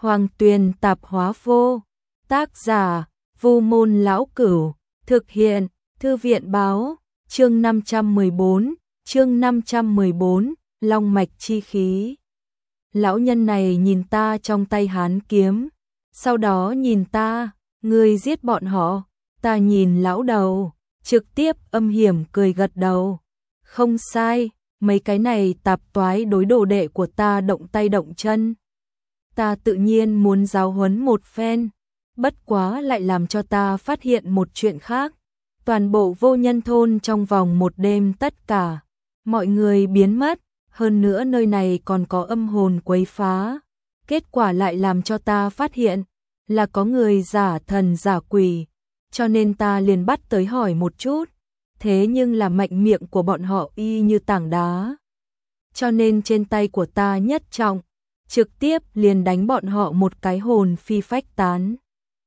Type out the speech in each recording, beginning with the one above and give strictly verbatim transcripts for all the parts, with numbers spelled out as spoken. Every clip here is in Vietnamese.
Hoàng Tuyền Tạp Hóa Vô, tác giả Vu Môn Lão Cửu, thực hiện Thư viện Báo, chương năm trăm mười bốn, chương năm trăm mười bốn, Long mạch chi khí. Lão nhân này nhìn ta trong tay hán kiếm, sau đó nhìn ta, ngươi giết bọn họ, ta nhìn lão đầu, trực tiếp âm hiểm cười gật đầu. Không sai, mấy cái này tạp toái đối đồ đệ của ta động tay động chân. Ta tự nhiên muốn giáo huấn một phen, bất quá lại làm cho ta phát hiện một chuyện khác. Toàn bộ Vô Nhân thôn trong vòng một đêm tất cả mọi người biến mất, hơn nữa nơi này còn có âm hồn quấy phá. Kết quả lại làm cho ta phát hiện là có người giả thần giả quỷ, cho nên ta liền bắt tới hỏi một chút. Thế nhưng là mạnh miệng của bọn họ y như tảng đá, cho nên trên tay của ta nhất trọng, trực tiếp liền đánh bọn họ một cái hồn phi phách tán.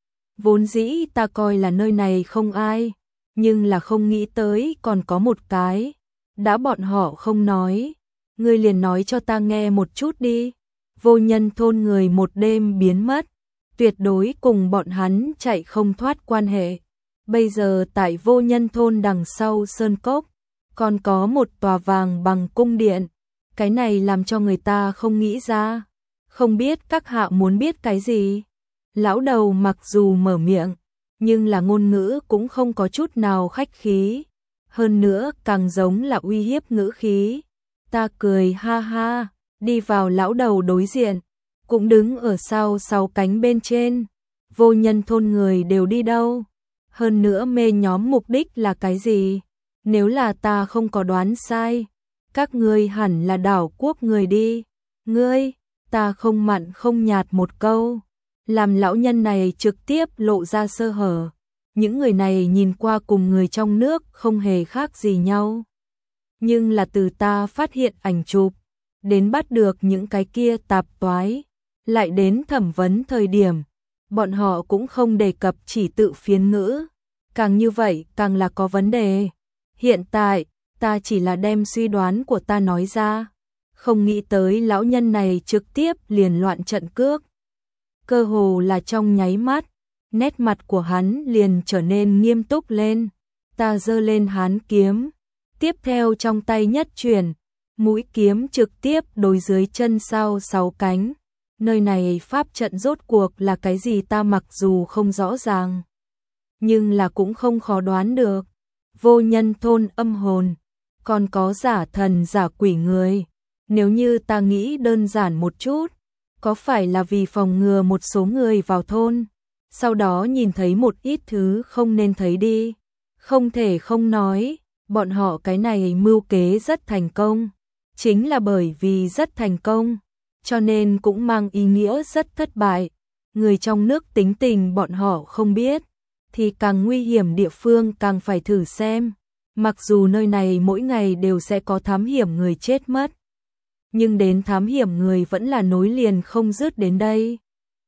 Vốn dĩ ta coi là nơi này không ai, nhưng là không nghĩ tới còn có một cái. Đã bọn họ không nói, ngươi liền nói cho ta nghe một chút đi. Vô Nhân thôn người một đêm biến mất, tuyệt đối cùng bọn hắn chạy không thoát quan hệ. Bây giờ tại Vô Nhân thôn đằng sau sơn cốc, còn có một tòa vàng bằng cung điện. Cái này làm cho người ta không nghĩ ra. Không biết các hạ muốn biết cái gì? Lão đầu mặc dù mở miệng, nhưng là ngôn ngữ cũng không có chút nào khách khí. Hơn nữa càng giống là uy hiếp ngữ khí. Ta cười ha ha, đi vào lão đầu đối diện, cũng đứng ở sau sáu cánh bên trên. Vô Nhân thôn người đều đi đâu? Hơn nữa mê nhóm mục đích là cái gì? Nếu là ta không có đoán sai, các ngươi hẳn là đảo quốc người đi. Ngươi, ta không mặn không nhạt một câu, làm lão nhân này trực tiếp lộ ra sơ hở. Những người này nhìn qua cùng người trong nước không hề khác gì nhau. Nhưng là từ ta phát hiện ảnh chụp, đến bắt được những cái kia tạp toái, lại đến thẩm vấn thời điểm, bọn họ cũng không đề cập chỉ tự phiến ngữ. Càng như vậy càng là có vấn đề. Hiện tại, ta chỉ là đem suy đoán của ta nói ra. Không nghĩ tới lão nhân này trực tiếp liền loạn trận cước. Cơ hồ là trong nháy mắt, nét mặt của hắn liền trở nên nghiêm túc lên. Ta giơ lên hán kiếm, tiếp theo trong tay nhất chuyển, mũi kiếm trực tiếp đối dưới chân sau sáu cánh. Nơi này pháp trận rốt cuộc là cái gì ta mặc dù không rõ ràng, nhưng là cũng không khó đoán được. Vô Nhân thôn âm hồn, còn có giả thần giả quỷ người. Nếu như ta nghĩ đơn giản một chút, có phải là vì phòng ngừa một số người vào thôn, sau đó nhìn thấy một ít thứ không nên thấy đi. Không thể không nói, bọn họ cái này mưu kế rất thành công. Chính là bởi vì rất thành công, cho nên cũng mang ý nghĩa rất thất bại. Người trong nước tính tình bọn họ không biết, thì càng nguy hiểm địa phương càng phải thử xem. Mặc dù nơi này mỗi ngày đều sẽ có thám hiểm người chết mất, nhưng đến thám hiểm người vẫn là nối liền không dứt đến đây.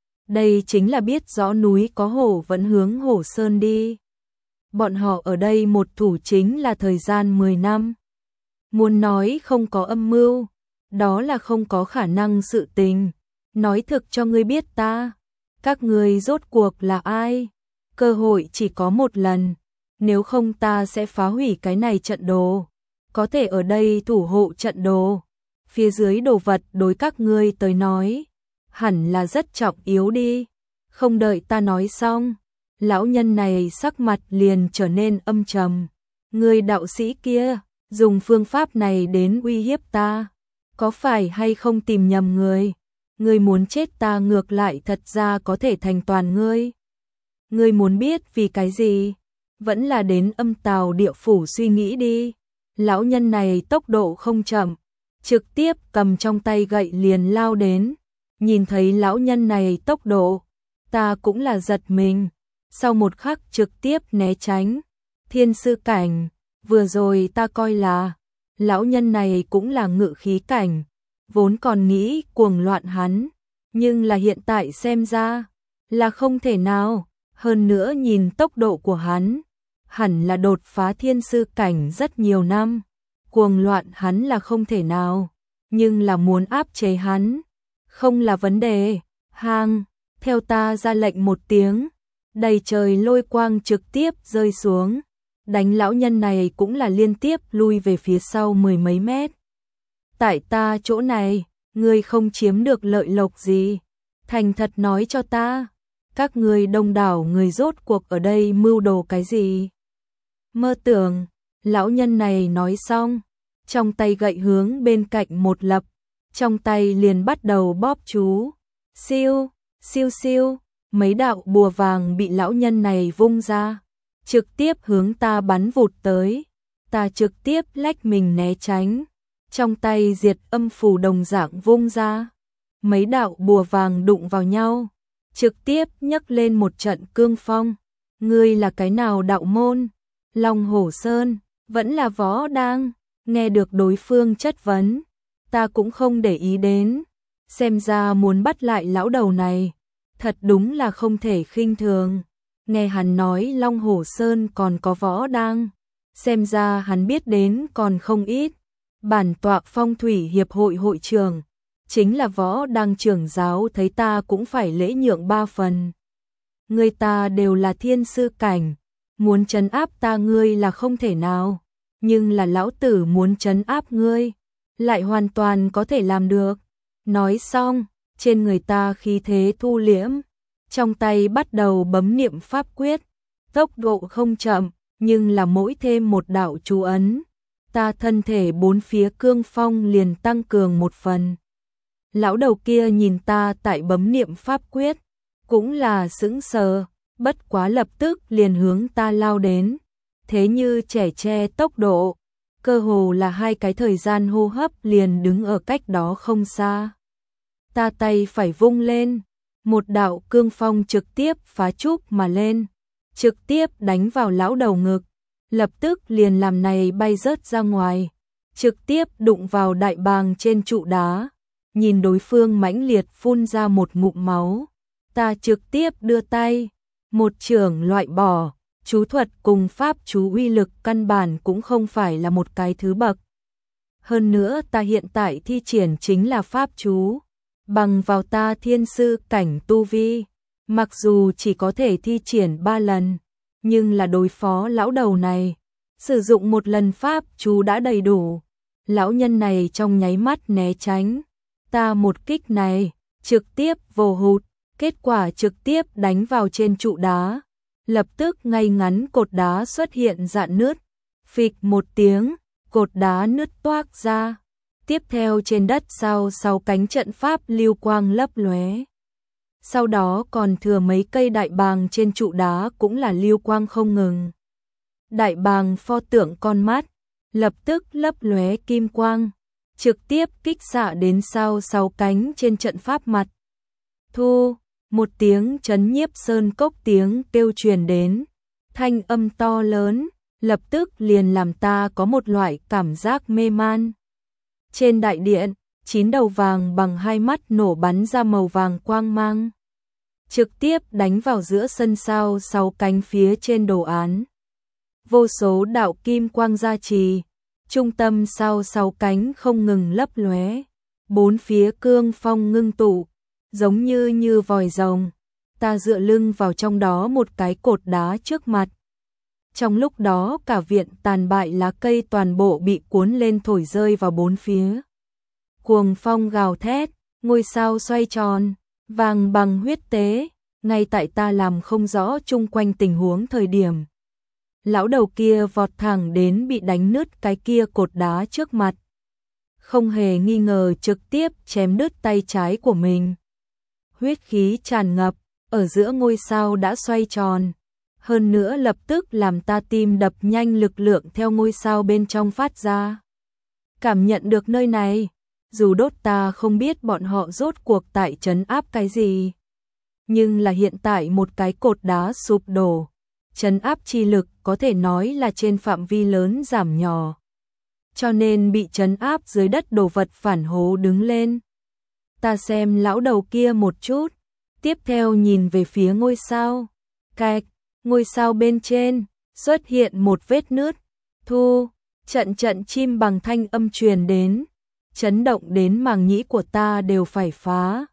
Đây chính là biết rõ núi có hổ vẫn hướng hổ sơn đi. Bọn họ ở đây một thủ chính là thời gian mười năm. Muốn nói không có âm mưu, đó là không có khả năng sự tình. Nói thực cho ngươi biết ta, các ngươi rốt cuộc là ai? Cơ hội chỉ có một lần, nếu không ta sẽ phá hủy cái này trận đồ. Có thể ở đây thủ hộ trận đồ, phía dưới đồ vật đối các ngươi tới nói, hẳn là rất trọng yếu đi. Không đợi ta nói xong, lão nhân này sắc mặt liền trở nên âm trầm. Người đạo sĩ kia, dùng phương pháp này đến uy hiếp ta, có phải hay không tìm nhầm người? Ngươi muốn chết ta ngược lại thật ra có thể thành toàn ngươi. Ngươi muốn biết vì cái gì? Vẫn là đến âm tào địa phủ suy nghĩ đi. Lão nhân này tốc độ không chậm, trực tiếp cầm trong tay gậy liền lao đến. Nhìn thấy lão nhân này tốc độ, ta cũng là giật mình. Sau một khắc trực tiếp né tránh. Thiên sư cảnh, vừa rồi ta coi là lão nhân này cũng là ngự khí cảnh, vốn còn nghĩ cuồng loạn hắn, nhưng là hiện tại xem ra là không thể nào. Hơn nữa nhìn tốc độ của hắn, hẳn là đột phá thiên sư cảnh rất nhiều năm. Cuồng loạn hắn là không thể nào, nhưng là muốn áp chế hắn không là vấn đề. Hang, theo ta ra lệnh một tiếng, đầy trời lôi quang trực tiếp rơi xuống, đánh lão nhân này cũng là liên tiếp lui về phía sau mười mấy mét. Tại ta chỗ này, ngươi không chiếm được lợi lộc gì, thành thật nói cho ta, các ngươi đông đảo người rốt cuộc ở đây mưu đồ cái gì? Mơ tưởng, lão nhân này nói xong, trong tay gậy hướng bên cạnh một lập, trong tay liền bắt đầu bóp chú. Siêu, siêu siêu, mấy đạo bùa vàng bị lão nhân này vung ra, trực tiếp hướng ta bắn vụt tới, ta trực tiếp lách mình né tránh, trong tay diệt âm phù đồng dạng vung ra, mấy đạo bùa vàng đụng vào nhau, trực tiếp nhấc lên một trận cương phong. Ngươi là cái nào đạo môn? Long Hổ Sơn, vẫn là Võ Đang? Nghe được đối phương chất vấn, ta cũng không để ý đến, xem ra muốn bắt lại lão đầu này, thật đúng là không thể khinh thường. Nghe hắn nói Long Hổ Sơn còn có Võ Đang, xem ra hắn biết đến còn không ít. Bản tọa Phong Thủy Hiệp hội hội trưởng, chính là Võ Đang trưởng giáo, thấy ta cũng phải lễ nhượng ba phần. Người ta đều là thiên sư cảnh, muốn trấn áp ta ngươi là không thể nào, nhưng là lão tử muốn trấn áp ngươi, lại hoàn toàn có thể làm được. Nói xong, trên người ta khí thế thu liễm, trong tay bắt đầu bấm niệm pháp quyết, tốc độ không chậm, nhưng là mỗi thêm một đạo chú ấn, ta thân thể bốn phía cương phong liền tăng cường một phần. Lão đầu kia nhìn ta tại bấm niệm pháp quyết, cũng là sững sờ, bất quá lập tức liền hướng ta lao đến, thế như trẻ tre tốc độ, cơ hồ là hai cái thời gian hô hấp liền đứng ở cách đó không xa. Ta tay phải vung lên, một đạo cương phong trực tiếp phá trúc mà lên, trực tiếp đánh vào lão đầu ngực, lập tức liền làm này bay rớt ra ngoài, trực tiếp đụng vào đại bàng trên trụ đá. Nhìn đối phương mãnh liệt phun ra một ngụm máu, ta trực tiếp đưa tay, một chưởng loại bỏ, chú thuật cùng pháp chú uy lực căn bản cũng không phải là một cái thứ bậc. Hơn nữa ta hiện tại thi triển chính là pháp chú, bằng vào ta thiên sư cảnh tu vi, mặc dù chỉ có thể thi triển ba lần, nhưng là đối phó lão đầu này, sử dụng một lần pháp chú đã đầy đủ. Lão nhân này trong nháy mắt né tránh, ta một kích này, trực tiếp vồ hụt, kết quả trực tiếp đánh vào trên trụ đá, lập tức ngay ngắn cột đá xuất hiện rạn nứt, phịch một tiếng, cột đá nứt toác ra, tiếp theo trên đất sau sau cánh trận pháp lưu quang lấp lóe. Sau đó còn thừa mấy cây đại bàng trên trụ đá cũng là lưu quang không ngừng. Đại bàng pho tượng con mắt, lập tức lấp lóe kim quang, trực tiếp kích xạ đến sau sau cánh trên trận pháp mặt. Thu, một tiếng chấn nhiếp sơn cốc tiếng kêu truyền đến, thanh âm to lớn, lập tức liền làm ta có một loại cảm giác mê man. Trên đại điện, chín đầu vàng bằng hai mắt nổ bắn ra màu vàng quang mang, trực tiếp đánh vào giữa sân sau sáu cánh phía trên đồ án. Vô số đạo kim quang gia trì, trung tâm sau sáu cánh không ngừng lấp lóe, bốn phía cương phong ngưng tụ, giống như như vòi rồng. Ta dựa lưng vào trong đó một cái cột đá trước mặt. Trong lúc đó cả viện tàn bại lá cây toàn bộ bị cuốn lên thổi rơi vào bốn phía. Cuồng phong gào thét, ngôi sao xoay tròn, vàng bằng huyết tế, ngay tại ta làm không rõ chung quanh tình huống thời điểm. Lão đầu kia vọt thẳng đến bị đánh nứt cái kia cột đá trước mặt. Không hề nghi ngờ trực tiếp chém đứt tay trái của mình. Huyết khí tràn ngập, ở giữa ngôi sao đã xoay tròn. Hơn nữa lập tức làm ta tim đập nhanh, lực lượng theo ngôi sao bên trong phát ra. Cảm nhận được nơi này, dù đốt ta không biết bọn họ rốt cuộc tại trấn áp cái gì. Nhưng là hiện tại một cái cột đá sụp đổ, trấn áp chi lực có thể nói là trên phạm vi lớn giảm nhỏ. Cho nên bị trấn áp dưới đất đồ vật phản hố đứng lên. Ta xem lão đầu kia một chút, tiếp theo nhìn về phía ngôi sao. Cạch, ngôi sao bên trên, xuất hiện một vết nứt. Thu, trận trận chim bằng thanh âm truyền đến, chấn động đến màng nhĩ của ta đều phải phá.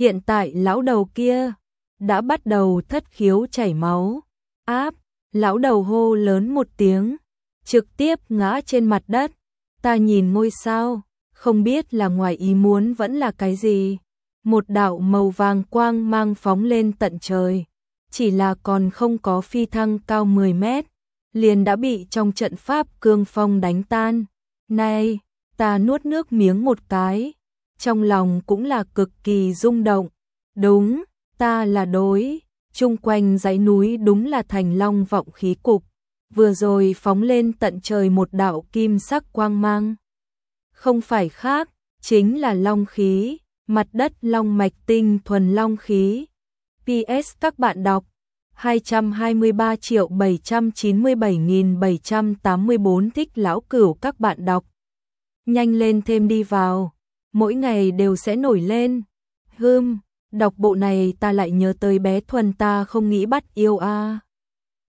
Hiện tại lão đầu kia đã bắt đầu thất khiếu chảy máu. Áp, lão đầu hô lớn một tiếng, trực tiếp ngã trên mặt đất. Ta nhìn ngôi sao, không biết là ngoài ý muốn vẫn là cái gì. Một đạo màu vàng quang mang phóng lên tận trời, chỉ là còn không có phi thăng cao mười mét, liền đã bị trong trận pháp cương phong đánh tan. Này, ta nuốt nước miếng một cái, trong lòng cũng là cực kỳ rung động. Đúng, ta là đối, chung quanh dãy núi đúng là thành long vọng khí cục, vừa rồi phóng lên tận trời một đạo kim sắc quang mang. Không phải khác, chính là long khí, mặt đất long mạch tinh thuần long khí. pê ét các bạn đọc hai trăm hai mươi ba triệu bảy trăm chín mươi bảy nghìn bảy trăm tám mươi tư thích lão cửu các bạn đọc. Nhanh lên thêm đi vào, mỗi ngày đều sẽ nổi lên. Hưm, đọc bộ này ta lại nhớ tới bé Thuần ta không nghĩ bắt yêu a. À.